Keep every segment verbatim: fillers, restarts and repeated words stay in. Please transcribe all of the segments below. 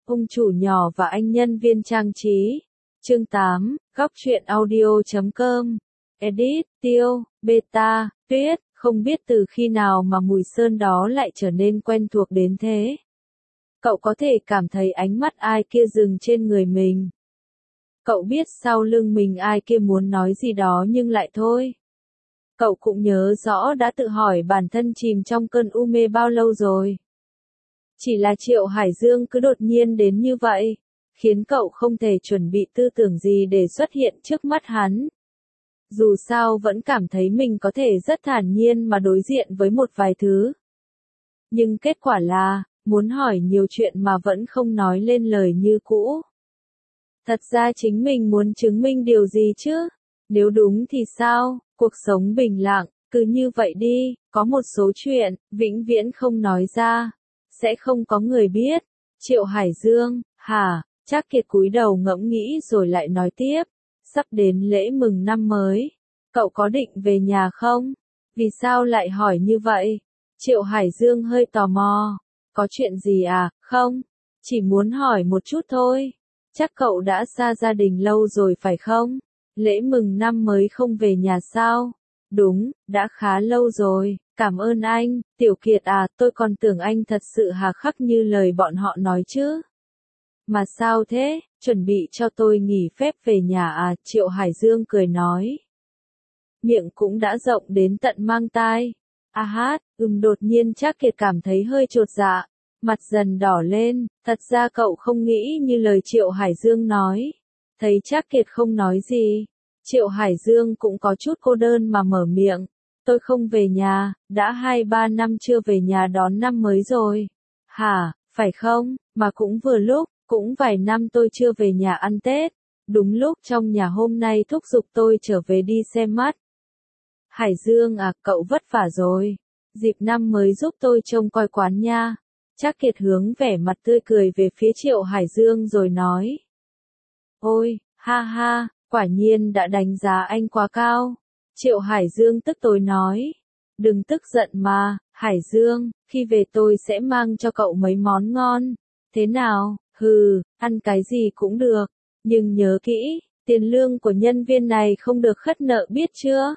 Ông chủ nhỏ và anh nhân viên trang trí. Chương tám, góc truyện audio.com. Edit, Tiêu, Beta, Tuyết, không biết từ khi nào mà mùi sơn đó lại trở nên quen thuộc đến thế. Cậu có thể cảm thấy ánh mắt ai kia dừng trên người mình. Cậu biết sau lưng mình ai kia muốn nói gì đó nhưng lại thôi. Cậu cũng nhớ rõ đã tự hỏi bản thân chìm trong cơn u mê bao lâu rồi. Chỉ là Triệu Hải Dương cứ đột nhiên đến như vậy, khiến cậu không thể chuẩn bị tư tưởng gì để xuất hiện trước mắt hắn. Dù sao vẫn cảm thấy mình có thể rất thản nhiên mà đối diện với một vài thứ. Nhưng kết quả là, muốn hỏi nhiều chuyện mà vẫn không nói lên lời như cũ. Thật ra chính mình muốn chứng minh điều gì chứ? Nếu đúng thì sao? Cuộc sống bình lặng, cứ như vậy đi, có một số chuyện, vĩnh viễn không nói ra, sẽ không có người biết. Triệu Hải Dương, hả? Trác Kiệt cúi đầu ngẫm nghĩ rồi lại nói tiếp. Sắp đến lễ mừng năm mới, cậu có định về nhà không? Vì sao lại hỏi như vậy? Triệu Hải Dương hơi tò mò. Có chuyện gì à? Không, chỉ muốn hỏi một chút thôi. Chắc cậu đã xa gia đình lâu rồi phải không? Lễ mừng năm mới không về nhà sao? Đúng, đã khá lâu rồi, cảm ơn anh. Tiểu Kiệt à, tôi còn tưởng anh thật sự hà khắc như lời bọn họ nói chứ. Mà sao thế, chuẩn bị cho tôi nghỉ phép về nhà à? Triệu Hải Dương cười nói. Miệng cũng đã rộng đến tận mang tai. A hát, ừm đột nhiên Trác Kiệt cảm thấy hơi chột dạ, mặt dần đỏ lên, thật ra cậu không nghĩ như lời Triệu Hải Dương nói. Thấy Trác Kiệt không nói gì, Triệu Hải Dương cũng có chút cô đơn mà mở miệng. Tôi không về nhà, đã hai ba năm chưa về nhà đón năm mới rồi. Hả, phải không, mà cũng vừa lúc, cũng vài năm tôi chưa về nhà ăn Tết. Đúng lúc trong nhà hôm nay thúc giục tôi trở về đi xem mắt. Hải Dương à, cậu vất vả rồi. Dịp năm mới giúp tôi trông coi quán nha. Trác Kiệt hướng vẻ mặt tươi cười về phía Triệu Hải Dương rồi nói. Ôi, ha ha, quả nhiên đã đánh giá anh quá cao. Triệu Hải Dương tức tối nói. Đừng tức giận mà, Hải Dương, khi về tôi sẽ mang cho cậu mấy món ngon. Thế nào, hừ, ăn cái gì cũng được. Nhưng nhớ kỹ, tiền lương của nhân viên này không được khất nợ biết chưa?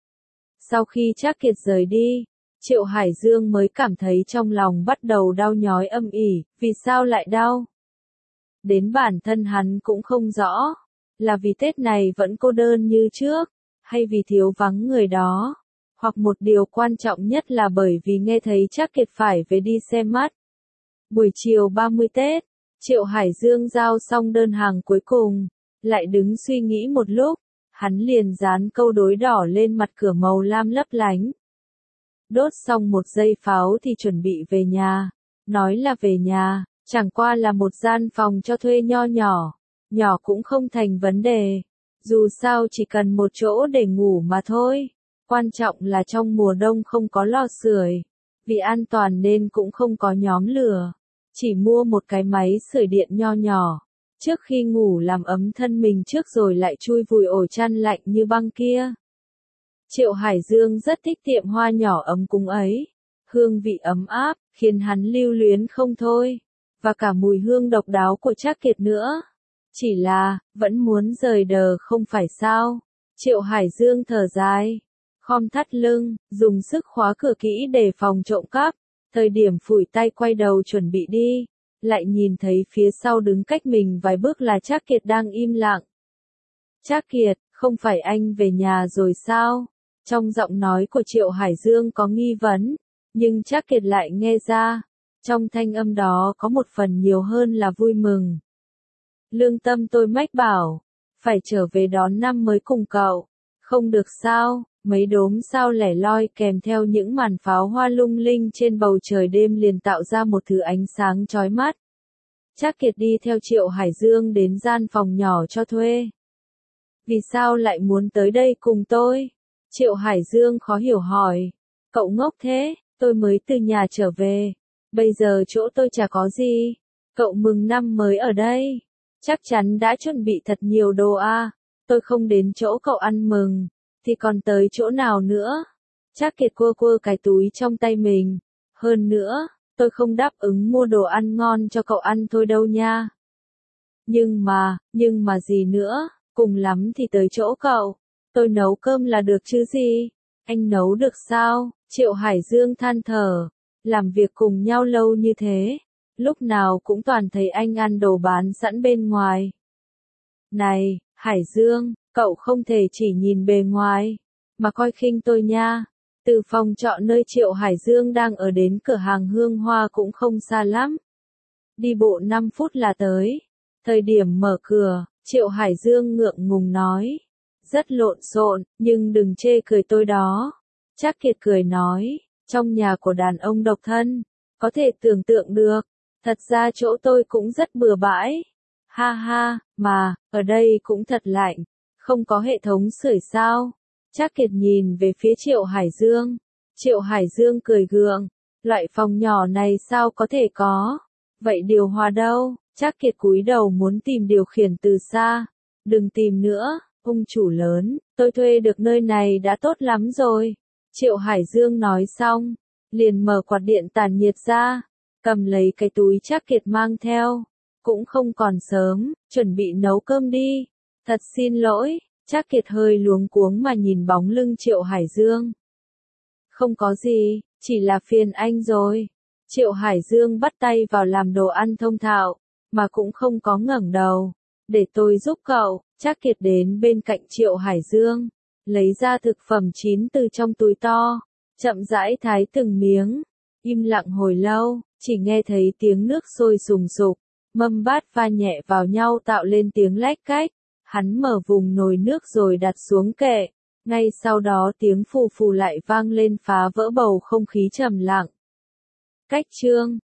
Sau khi Trác Kiệt rời đi, Triệu Hải Dương mới cảm thấy trong lòng bắt đầu đau nhói âm ỉ. Vì sao lại đau? Đến bản thân hắn cũng không rõ. Là vì Tết này vẫn cô đơn như trước, hay vì thiếu vắng người đó, hoặc một điều quan trọng nhất là bởi vì nghe thấy Trác Kiệt phải về đi xem mắt. Buổi chiều ba mươi Tết, Triệu Hải Dương giao xong đơn hàng cuối cùng, lại đứng suy nghĩ một lúc, hắn liền dán câu đối đỏ lên mặt cửa màu lam lấp lánh. Đốt xong một dây pháo thì chuẩn bị về nhà. Nói là về nhà, chẳng qua là một gian phòng cho thuê nho nhỏ. Nhỏ cũng không thành vấn đề. Dù sao chỉ cần một chỗ để ngủ mà thôi. Quan trọng là trong mùa đông không có lò sưởi. Vì an toàn nên cũng không có nhóm lửa. Chỉ mua một cái máy sưởi điện nho nhỏ. Trước khi ngủ làm ấm thân mình trước rồi lại chui vùi ổ chăn lạnh như băng kia. Triệu Hải Dương rất thích tiệm hoa nhỏ ấm cúng ấy. Hương vị ấm áp, khiến hắn lưu luyến không thôi. Và cả mùi hương độc đáo của Trác Kiệt nữa. Chỉ là, vẫn muốn rời đờ không phải sao. Triệu Hải Dương thở dài. Khom thắt lưng, dùng sức khóa cửa kỹ để phòng trộm cắp. Thời điểm phủi tay quay đầu chuẩn bị đi. Lại nhìn thấy phía sau đứng cách mình vài bước là Trác Kiệt đang im lặng. Trác Kiệt, không phải anh về nhà rồi sao? Trong giọng nói của Triệu Hải Dương có nghi vấn, nhưng Trác Kiệt lại nghe ra. Trong thanh âm đó có một phần nhiều hơn là vui mừng. Lương tâm tôi mách bảo, phải trở về đón năm mới cùng cậu. Không được sao, mấy đốm sao lẻ loi kèm theo những màn pháo hoa lung linh trên bầu trời đêm liền tạo ra một thứ ánh sáng chói mắt. Trác Kiệt đi theo Triệu Hải Dương đến gian phòng nhỏ cho thuê. Vì sao lại muốn tới đây cùng tôi? Triệu Hải Dương khó hiểu hỏi. Cậu ngốc thế, tôi mới từ nhà trở về. Bây giờ chỗ tôi chả có gì. Cậu mừng năm mới ở đây. Chắc chắn đã chuẩn bị thật nhiều đồ à. Tôi không đến chỗ cậu ăn mừng, thì còn tới chỗ nào nữa? Trác Kiệt cua cua cái túi trong tay mình. Hơn nữa, tôi không đáp ứng mua đồ ăn ngon cho cậu ăn thôi đâu nha. Nhưng mà, nhưng mà gì nữa, cùng lắm thì tới chỗ cậu, tôi nấu cơm là được chứ gì, anh nấu được sao, Triệu Hải Dương than thở, làm việc cùng nhau lâu như thế, lúc nào cũng toàn thấy anh ăn đồ bán sẵn bên ngoài. Này, Hải Dương, cậu không thể chỉ nhìn bề ngoài, mà coi khinh tôi nha. Từ phòng trọ nơi Triệu Hải Dương đang ở đến cửa hàng hương hoa cũng không xa lắm. Đi bộ năm phút là tới. Thời điểm mở cửa, Triệu Hải Dương ngượng ngùng nói. Rất lộn xộn, nhưng đừng chê cười tôi đó. Trác Kiệt cười nói, trong nhà của đàn ông độc thân, có thể tưởng tượng được. Thật ra chỗ tôi cũng rất bừa bãi. Ha ha, mà, ở đây cũng thật lạnh. Không có hệ thống sưởi sao? Trác Kiệt nhìn về phía Triệu Hải Dương. Triệu Hải Dương cười gượng. Loại phòng nhỏ này sao có thể có? Vậy điều hòa đâu? Trác Kiệt cúi đầu muốn tìm điều khiển từ xa. Đừng tìm nữa, ông chủ lớn, tôi thuê được nơi này đã tốt lắm rồi. Triệu Hải Dương nói xong, liền mở quạt điện tản nhiệt ra, cầm lấy cái túi Trác Kiệt mang theo. Cũng không còn sớm, chuẩn bị nấu cơm đi. Thật xin lỗi, Trác Kiệt hơi luống cuống mà nhìn bóng lưng Triệu Hải Dương. Không có gì, chỉ là phiền anh rồi. Triệu Hải Dương bắt tay vào làm đồ ăn thông thạo, mà cũng không có ngẩng đầu. Để tôi giúp cậu. Trác Kiệt đến bên cạnh Triệu Hải Dương, lấy ra thực phẩm chín từ trong túi to, chậm rãi thái từng miếng. Im lặng hồi lâu, chỉ nghe thấy tiếng nước sôi sùng sục, mâm bát va nhẹ vào nhau tạo lên tiếng lách cách. Hắn mở vùng nồi nước rồi đặt xuống kệ. Ngay sau đó tiếng phù phù lại vang lên phá vỡ bầu không khí trầm lặng. Cách chương